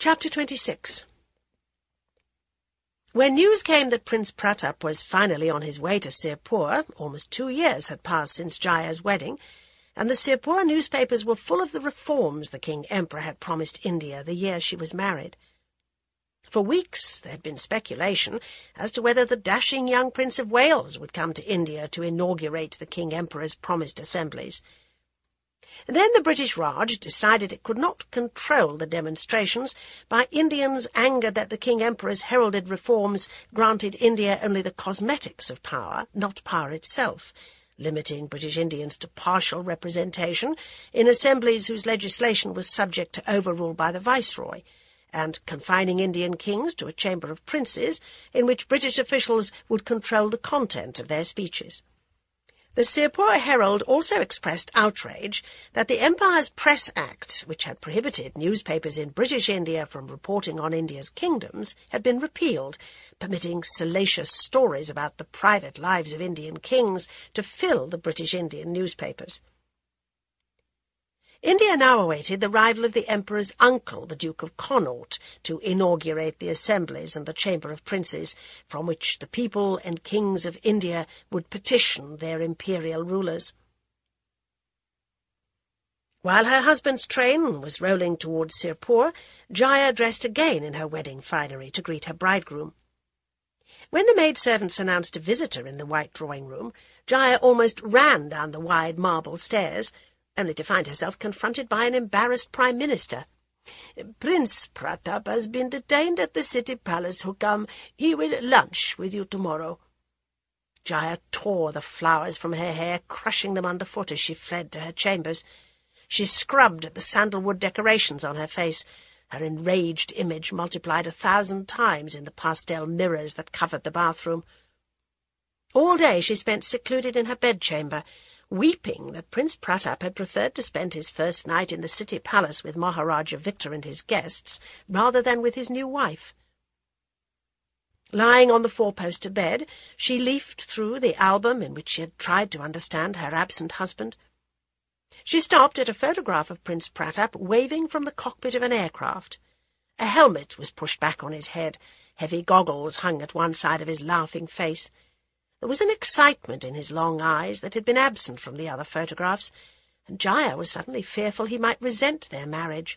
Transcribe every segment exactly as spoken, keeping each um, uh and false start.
Chapter twenty-six. When news came that Prince Pratap was finally on his way to Sirpur, almost two years had passed since Jaya's wedding, and the Sirpur newspapers were full of the reforms the King-Emperor had promised India the year she was married. For weeks there had been speculation as to whether the dashing young Prince of Wales would come to India to inaugurate the King-Emperor's promised assemblies. Then the British Raj decided it could not control the demonstrations by Indians angered that the King-Emperor's heralded reforms granted India only the cosmetics of power, not power itself, limiting British Indians to partial representation in assemblies whose legislation was subject to overrule by the Viceroy, and confining Indian kings to a chamber of princes in which British officials would control the content of their speeches. The Sirpur Herald also expressed outrage that the Empire's Press Act, which had prohibited newspapers in British India from reporting on India's kingdoms, had been repealed, permitting salacious stories about the private lives of Indian kings to fill the British Indian newspapers. India now awaited the arrival of the Emperor's uncle, the Duke of Connaught, to inaugurate the assemblies and the Chamber of Princes, from which the people and kings of India would petition their imperial rulers. While her husband's train was rolling towards Sirpur, Jaya dressed again in her wedding finery to greet her bridegroom. When the maidservants announced a visitor in the white drawing-room, Jaya almost ran down the wide marble stairs, only to find herself confronted by an embarrassed Prime Minister. "Prince Pratap has been detained at the city palace, Hukam. He will lunch with you tomorrow." Jaya tore the flowers from her hair, crushing them underfoot as she fled to her chambers. She scrubbed at the sandalwood decorations on her face, her enraged image multiplied a thousand times in the pastel mirrors that covered the bathroom. All day she spent secluded in her bedchamber, weeping that Prince Pratap had preferred to spend his first night in the city palace with Maharaja Victor and his guests, rather than with his new wife. Lying on the four-poster bed, she leafed through the album in which she had tried to understand her absent husband. She stopped at a photograph of Prince Pratap waving from the cockpit of an aircraft. A helmet was pushed back on his head, heavy goggles hung at one side of his laughing face. There was an excitement in his long eyes that had been absent from the other photographs, and Jaya was suddenly fearful he might resent their marriage.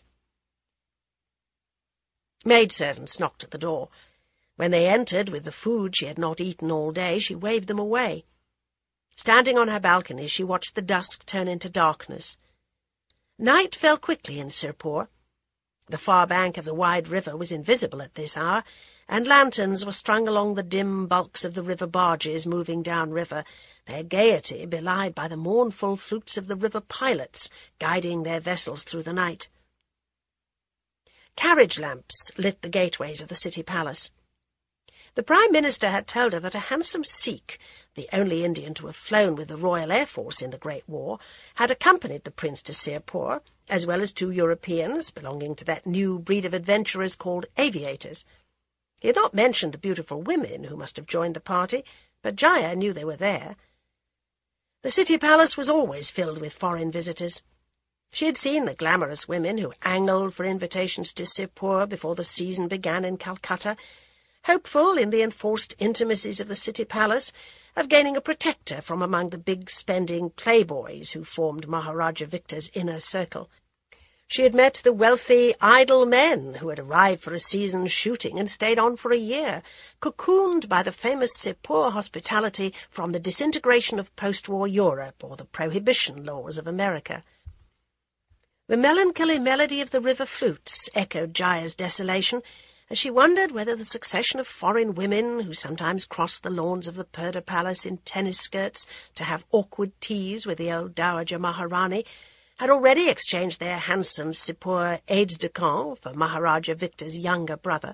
Maidservants knocked at the door. When they entered with the food she had not eaten all day, she waved them away. Standing on her balcony, she watched the dusk turn into darkness. Night fell quickly in Sirpur. The far bank of the wide river was invisible at this hour, and lanterns were strung along the dim bulks of the river barges moving down-river, their gaiety belied by the mournful flutes of the river pilots guiding their vessels through the night. Carriage lamps lit the gateways of the city palace. The Prime Minister had told her that a handsome Sikh, the only Indian to have flown with the Royal Air Force in the Great War, had accompanied the prince to Sirpur, as well as two Europeans belonging to that new breed of adventurers called aviators. He had not mentioned the beautiful women who must have joined the party, but Jaya knew they were there. The city palace was always filled with foreign visitors. She had seen the glamorous women who angled for invitations to Sirpur before the season began in Calcutta, hopeful in the enforced intimacies of the city palace of gaining a protector from among the big-spending playboys who formed Maharaja Victor's inner circle. She had met the wealthy, idle men who had arrived for a season's shooting and stayed on for a year, cocooned by the famous Sirpur hospitality from the disintegration of post-war Europe or the prohibition laws of America. The melancholy melody of the river flutes echoed Jaya's desolation, as she wondered whether the succession of foreign women who sometimes crossed the lawns of the Purdah Palace in tennis skirts to have awkward teas with the old Dowager Maharani had already exchanged their handsome Sirpur aides-de-camp for Maharaja Victor's younger brother.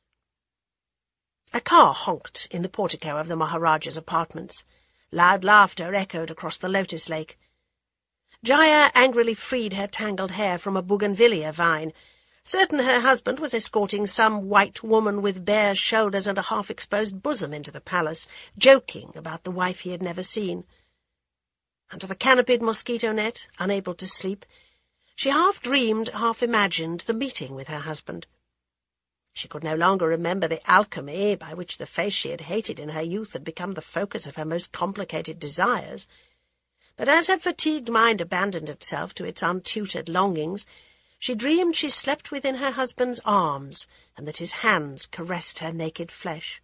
A car honked in the portico of the Maharaja's apartments. Loud laughter echoed across the lotus lake. Jaya angrily freed her tangled hair from a bougainvillea vine, certain her husband was escorting some white woman with bare shoulders and a half-exposed bosom into the palace, joking about the wife he had never seen. Under the canopied mosquito net, unable to sleep, she half dreamed, half imagined the meeting with her husband. She could no longer remember the alchemy by which the face she had hated in her youth had become the focus of her most complicated desires. But as her fatigued mind abandoned itself to its untutored longings, she dreamed she slept within her husband's arms, and that his hands caressed her naked flesh.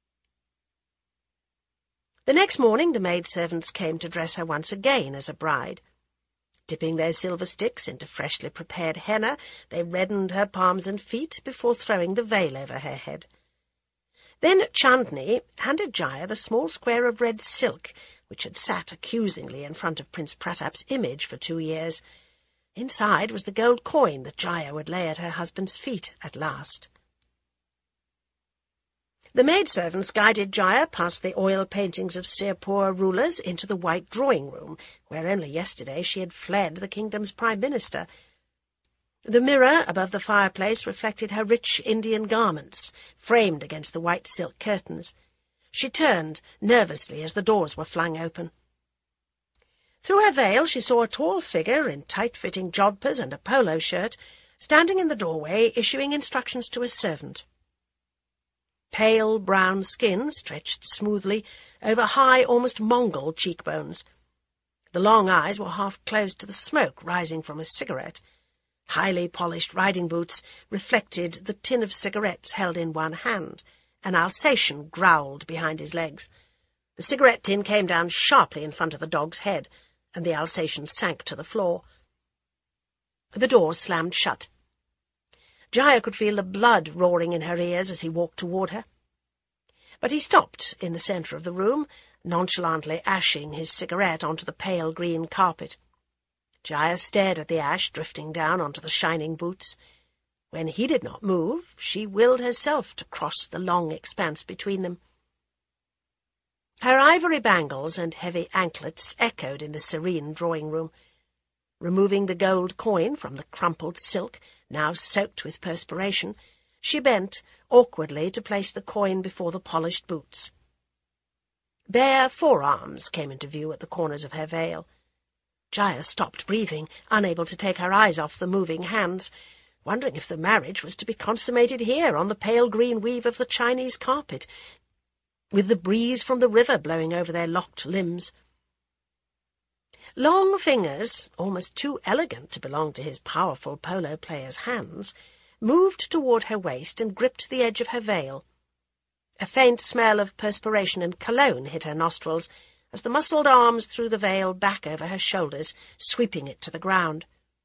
The next morning the maidservants came to dress her once again as a bride. Dipping their silver sticks into freshly prepared henna, they reddened her palms and feet before throwing the veil over her head. Then Chandni handed Jaya the small square of red silk which had sat accusingly in front of Prince Pratap's image for two years. Inside was the gold coin that Jaya would lay at her husband's feet at last. The maidservants guided Jaya past the oil paintings of Sirpur rulers into the white drawing-room, where only yesterday she had fled the kingdom's prime minister. The mirror above the fireplace reflected her rich Indian garments, framed against the white silk curtains. She turned nervously as the doors were flung open. Through her veil she saw a tall figure in tight-fitting jodhpurs and a polo shirt, standing in the doorway, issuing instructions to a servant. Pale brown skin stretched smoothly over high, almost Mongol cheekbones. The long eyes were half closed to the smoke rising from a cigarette. Highly polished riding boots reflected the tin of cigarettes held in one hand. An Alsatian growled behind his legs. The cigarette tin came down sharply in front of the dog's head, and the Alsatian sank to the floor. The door slammed shut. Jaya could feel the blood roaring in her ears as he walked toward her. But he stopped in the centre of the room, nonchalantly ashing his cigarette onto the pale green carpet. Jaya stared at the ash drifting down onto the shining boots. When he did not move, she willed herself to cross the long expanse between them. Her ivory bangles and heavy anklets echoed in the serene drawing-room. Removing the gold coin from the crumpled silk, now soaked with perspiration, she bent awkwardly to place the coin before the polished boots. Bare forearms came into view at the corners of her veil. Jaya stopped breathing, unable to take her eyes off the moving hands, wondering if the marriage was to be consummated here on the pale green weave of the Chinese carpet, with the breeze from the river blowing over their locked limbs. Long fingers, almost too elegant to belong to his powerful polo player's hands, moved toward her waist and gripped the edge of her veil. A faint smell of perspiration and cologne hit her nostrils as the muscled arms threw the veil back over her shoulders, sweeping it to the ground.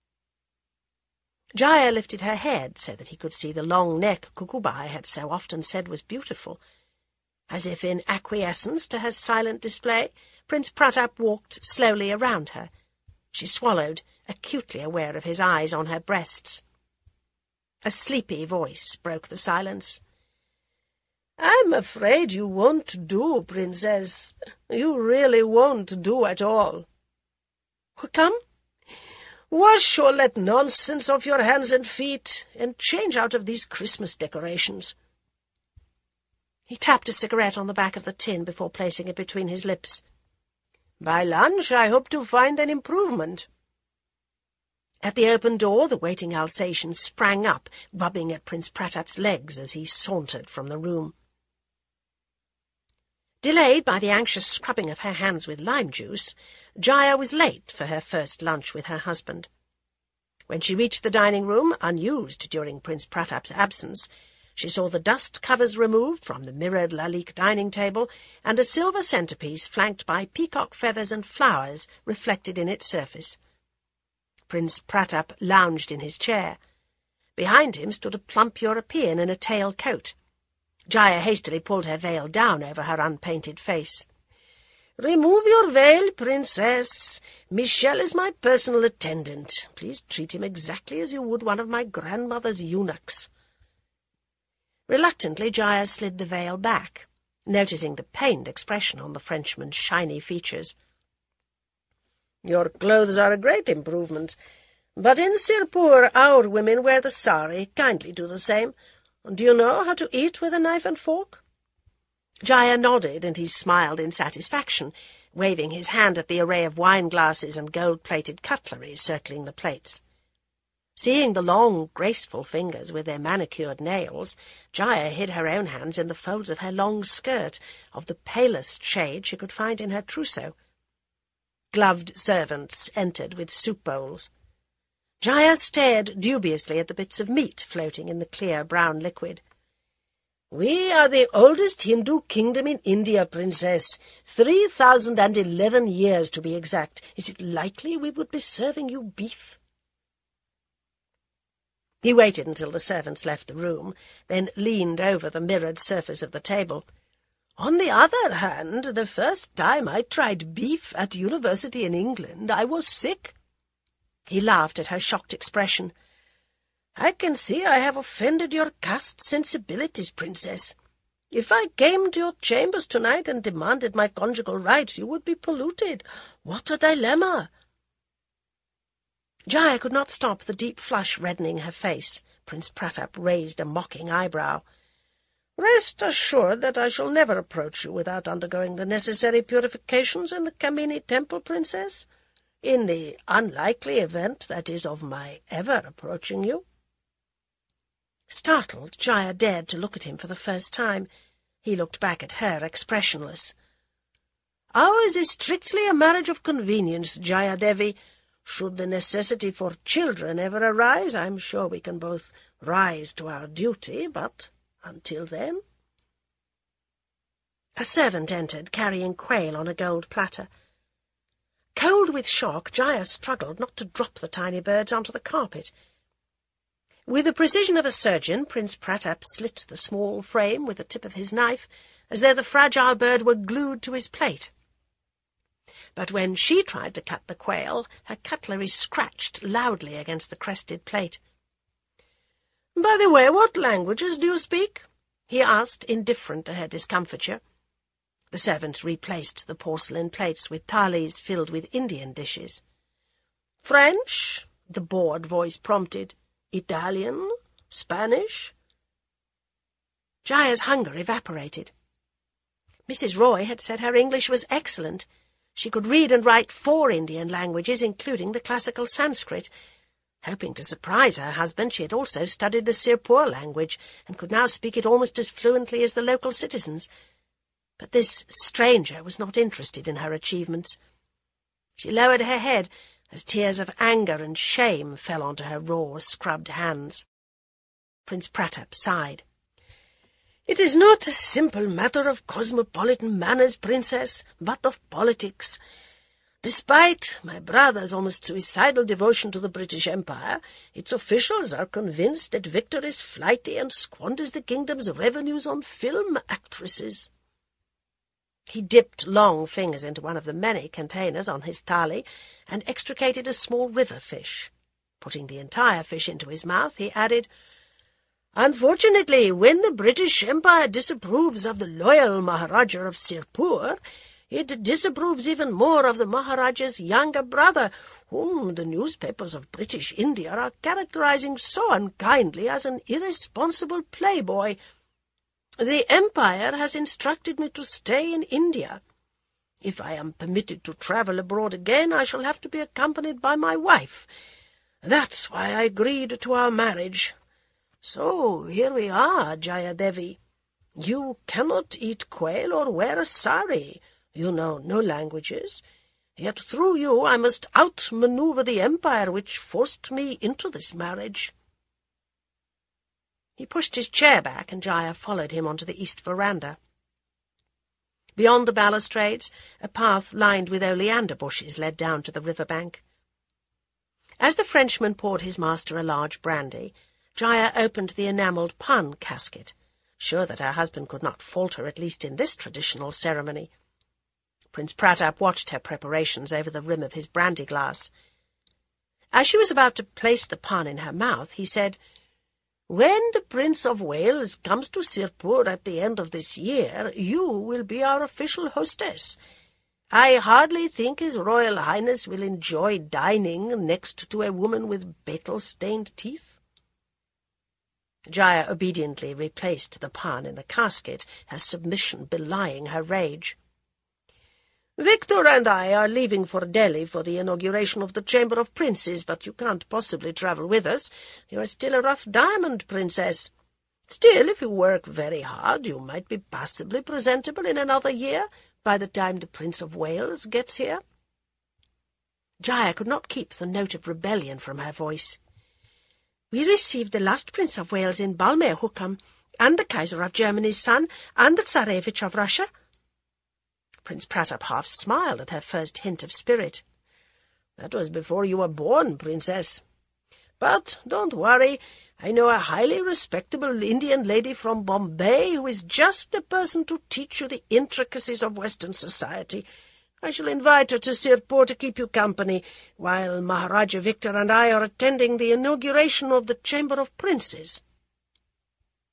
Jaya lifted her head so that he could see the long neck Kukubai had so often said was beautiful. As if in acquiescence to her silent display, Prince Pratap walked slowly around her. She swallowed, acutely aware of his eyes on her breasts. A sleepy voice broke the silence. "I'm afraid you won't do, Princess. You really won't do at all. Come, wash all that nonsense off your hands and feet, and change out of these Christmas decorations." He tapped a cigarette on the back of the tin before placing it between his lips. "By lunch I hope to find an improvement." At the open door the waiting Alsatian sprang up, rubbing at Prince Pratap's legs as he sauntered from the room. Delayed by the anxious scrubbing of her hands with lime juice, Jaya was late for her first lunch with her husband. When she reached the dining-room, unused during Prince Pratap's absence, she saw the dust covers removed from the mirrored Lalique dining table and a silver centrepiece flanked by peacock feathers and flowers reflected in its surface. Prince Pratap lounged in his chair. Behind him stood a plump European in a tail coat. Jaya hastily pulled her veil down over her unpainted face. "Remove your veil, Princess. Michel is my personal attendant. Please treat him exactly as you would one of my grandmother's eunuchs." Reluctantly, Jaya slid the veil back, noticing the pained expression on the Frenchman's shiny features. "Your clothes are a great improvement, but in Sirpur our women wear the sari. Kindly do the same. Do you know how to eat with a knife and fork?" Jaya nodded, and he smiled in satisfaction, waving his hand at the array of wine-glasses and gold-plated cutlery circling the plates. Seeing the long, graceful fingers with their manicured nails, Jaya hid her own hands in the folds of her long skirt, of the palest shade she could find in her trousseau. Gloved servants entered with soup bowls. Jaya stared dubiously at the bits of meat floating in the clear brown liquid. "We are the oldest Hindu kingdom in India, Princess. Three thousand and eleven years, to be exact. Is it likely we would be serving you beef?" He waited until the servants left the room, then leaned over the mirrored surface of the table. "On the other hand, the first time I tried beef at university in England, I was sick." He laughed at her shocked expression. "I can see I have offended your caste sensibilities, Princess. If I came to your chambers tonight and demanded my conjugal rights, you would be polluted. What a dilemma!" Jaya could not stop the deep flush reddening her face. Prince Pratap raised a mocking eyebrow. "Rest assured that I shall never approach you without undergoing the necessary purifications in the Kamini temple, Princess, in the unlikely event, that is, of my ever approaching you." Startled, Jaya dared to look at him for the first time. He looked back at her, expressionless. "Ours is strictly a marriage of convenience, Jaya Devi. Should the necessity for children ever arise, I'm sure we can both rise to our duty, but until then—" A servant entered, carrying quail on a gold platter. Cold with shock, Jaya struggled not to drop the tiny birds onto the carpet. With the precision of a surgeon, Prince Pratap slit the small frame with the tip of his knife, as though the fragile bird were glued to his plate. But when she tried to cut the quail, her cutlery scratched loudly against the crested plate. "By the way, what languages do you speak?" he asked, indifferent to her discomfiture. The servants replaced the porcelain plates with thalis filled with Indian dishes. "French?" the bored voice prompted. "Italian? Spanish?" Jaya's hunger evaporated. Missus Roy had said her English was excellent. She could read and write four Indian languages, including the classical Sanskrit. Hoping to surprise her husband, she had also studied the Sirpur language, and could now speak it almost as fluently as the local citizens. But this stranger was not interested in her achievements. She lowered her head as tears of anger and shame fell onto her raw, scrubbed hands. Prince Pratap sighed. "It is not a simple matter of cosmopolitan manners, Princess, but of politics. Despite my brother's almost suicidal devotion to the British Empire, its officials are convinced that Victor is flighty and squanders the kingdom's revenues on film actresses." He dipped long fingers into one of the many containers on his thali and extricated a small river fish. Putting the entire fish into his mouth, he added, "Unfortunately, when the British Empire disapproves of the loyal Maharaja of Sirpur, it disapproves even more of the Maharaja's younger brother, whom the newspapers of British India are characterizing so unkindly as an irresponsible playboy. The Empire has instructed me to stay in India. If I am permitted to travel abroad again, I shall have to be accompanied by my wife. That's why I agreed to our marriage. So here we are, Jaya Devi. You cannot eat quail or wear a sari. You know no languages. Yet through you I must outmaneuver the empire which forced me into this marriage." He pushed his chair back, and Jaya followed him onto the east veranda. Beyond the balustrades, a path lined with oleander bushes led down to the river bank. As the Frenchman poured his master a large brandy, Jaya opened the enamelled pan casket, sure that her husband could not falter, at least in this traditional ceremony. Prince Pratap watched her preparations over the rim of his brandy-glass. As she was about to place the pan in her mouth, he said, "When the Prince of Wales comes to Sirpur at the end of this year, you will be our official hostess. I hardly think His Royal Highness will enjoy dining next to a woman with betel-stained teeth." Jaya obediently replaced the pan in the casket, her submission belying her rage. Victor and I are leaving for Delhi for the inauguration of the Chamber of Princes, but you can't possibly travel with us. You are still a rough diamond, Princess. Still, if you work very hard, you might be passably presentable in another year, by the time the Prince of Wales gets here." Jaya could not keep the note of rebellion from her voice. "We received the last Prince of Wales in Balmair Hukam, and the Kaiser of Germany's son, and the Tsarevich of Russia." Prince Pratap half smiled at her first hint of spirit. "That was before you were born, Princess. But don't worry. I know a highly respectable Indian lady from Bombay who is just the person to teach you the intricacies of Western society. I shall invite her to Sirpur to keep you company, while Maharaja Victor and I are attending the inauguration of the Chamber of Princes."